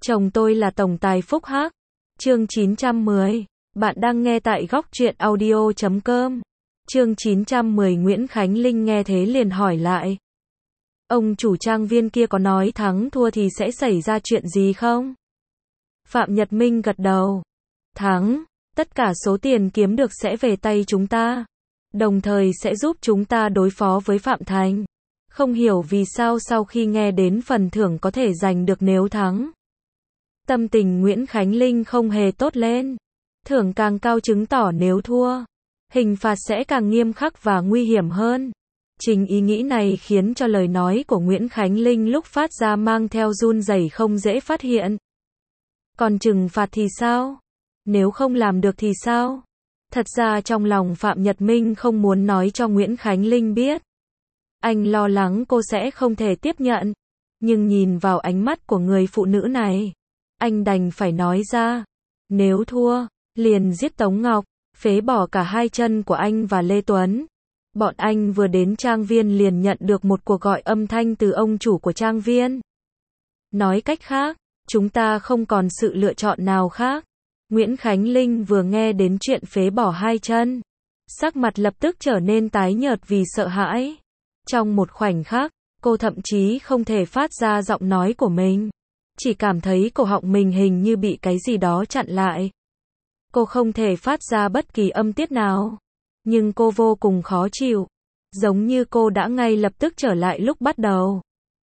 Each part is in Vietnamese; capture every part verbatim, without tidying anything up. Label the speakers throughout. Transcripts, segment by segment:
Speaker 1: Chồng tôi là tổng tài phúc hắc. Chương chín trăm mười. Bạn đang nghe tại góc truyện audio chấm com. Chương chín trăm mười. Nguyễn Khánh Linh nghe thế liền hỏi lại. Ông chủ trang viên kia có nói thắng thua thì sẽ xảy ra chuyện gì không? Phạm Nhật Minh gật đầu. Thắng, tất cả số tiền kiếm được sẽ về tay chúng ta. Đồng thời sẽ giúp chúng ta đối phó với Phạm Thành. Không hiểu vì sao sau khi nghe đến phần thưởng có thể giành được nếu thắng. Tâm tình Nguyễn Khánh Linh không hề tốt lên. Thưởng càng cao chứng tỏ nếu thua, hình phạt sẽ càng nghiêm khắc và nguy hiểm hơn. Chính ý nghĩ này khiến cho lời nói của Nguyễn Khánh Linh lúc phát ra mang theo run rẩy không dễ phát hiện. Còn trừng phạt thì sao? Nếu không làm được thì sao? Thật ra trong lòng Phạm Nhật Minh không muốn nói cho Nguyễn Khánh Linh biết. Anh lo lắng cô sẽ không thể tiếp nhận. Nhưng nhìn vào ánh mắt của người phụ nữ này, anh đành phải nói ra. Nếu thua, liền giết Tống Ngọc, phế bỏ cả hai chân của anh và Lê Tuấn. Bọn anh vừa đến trang viên liền nhận được một cuộc gọi âm thanh từ ông chủ của trang viên. Nói cách khác, chúng ta không còn sự lựa chọn nào khác. Nguyễn Khánh Linh vừa nghe đến chuyện phế bỏ hai chân, sắc mặt lập tức trở nên tái nhợt vì sợ hãi. Trong một khoảnh khắc, cô thậm chí không thể phát ra giọng nói của mình. Chỉ cảm thấy cổ họng mình hình như bị cái gì đó chặn lại. Cô không thể phát ra bất kỳ âm tiết nào. Nhưng cô vô cùng khó chịu. Giống như cô đã ngay lập tức trở lại lúc bắt đầu.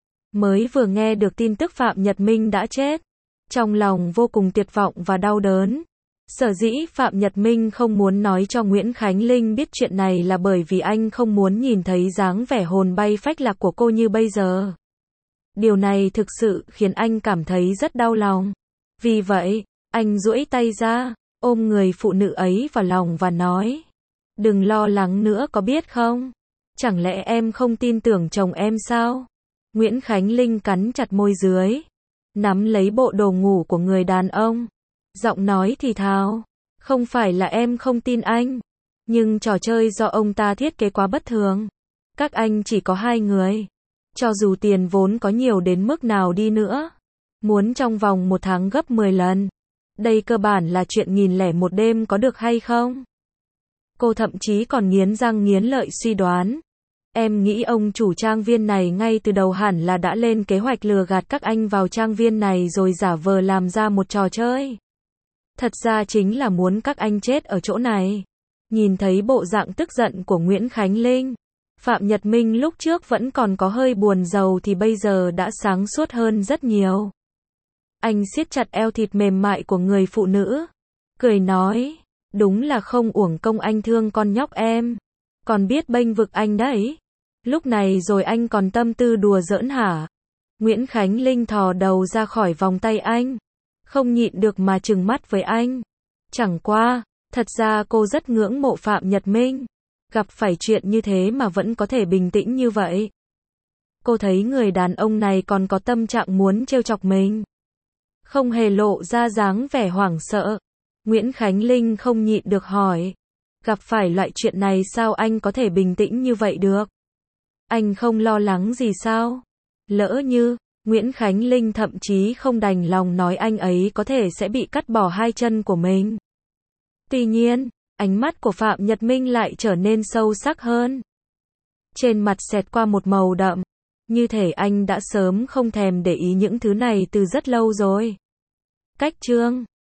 Speaker 1: Mới vừa nghe được tin tức Phạm Nhật Minh đã chết. Trong lòng vô cùng tuyệt vọng và đau đớn. Sở dĩ Phạm Nhật Minh không muốn nói cho Nguyễn Khánh Linh biết chuyện này là bởi vì anh không muốn nhìn thấy dáng vẻ hồn bay phách lạc của cô như bây giờ. Điều này thực sự khiến anh cảm thấy rất đau lòng. Vì vậy, anh duỗi tay ra, ôm người phụ nữ ấy vào lòng và nói. Đừng lo lắng nữa có biết không? Chẳng lẽ em không tin tưởng chồng em sao? Nguyễn Khánh Linh cắn chặt môi dưới, nắm lấy bộ đồ ngủ của người đàn ông. Giọng nói thì thào. Không phải là em không tin anh. Nhưng trò chơi do ông ta thiết kế quá bất thường. Các anh chỉ có hai người. Cho dù tiền vốn có nhiều đến mức nào đi nữa. Muốn trong vòng một tháng gấp mười lần. Đây cơ bản là chuyện nghìn lẻ một đêm có được hay không? Cô thậm chí còn nghiến răng nghiến lợi suy đoán. Em nghĩ ông chủ trang viên này ngay từ đầu hẳn là đã lên kế hoạch lừa gạt các anh vào trang viên này rồi giả vờ làm ra một trò chơi. Thật ra chính là muốn các anh chết ở chỗ này. Nhìn thấy bộ dạng tức giận của Nguyễn Khánh Linh, Phạm Nhật Minh lúc trước vẫn còn có hơi buồn rầu thì bây giờ đã sáng suốt hơn rất nhiều. Anh siết chặt eo thịt mềm mại của người phụ nữ, cười nói, đúng là không uổng công anh thương con nhóc em, còn biết bênh vực anh đấy. Lúc này rồi anh còn tâm tư đùa giỡn hả? Nguyễn Khánh Linh thò đầu ra khỏi vòng tay anh, không nhịn được mà trừng mắt với anh. Chẳng qua, thật ra cô rất ngưỡng mộ Phạm Nhật Minh. Gặp phải chuyện như thế mà vẫn có thể bình tĩnh như vậy. Cô thấy người đàn ông này còn có tâm trạng muốn trêu chọc mình. Không hề lộ ra dáng vẻ hoảng sợ. Nguyễn Khánh Linh không nhịn được hỏi. Gặp phải loại chuyện này sao anh có thể bình tĩnh như vậy được? Anh không lo lắng gì sao? Lỡ như, Nguyễn Khánh Linh thậm chí không đành lòng nói anh ấy có thể sẽ bị cắt bỏ hai chân của mình. Tuy nhiên, ánh mắt của Phạm Nhật Minh lại trở nên sâu sắc hơn. Trên mặt xẹt qua một màu đậm. Như thể anh đã sớm không thèm để ý những thứ này từ rất lâu rồi. Cách chương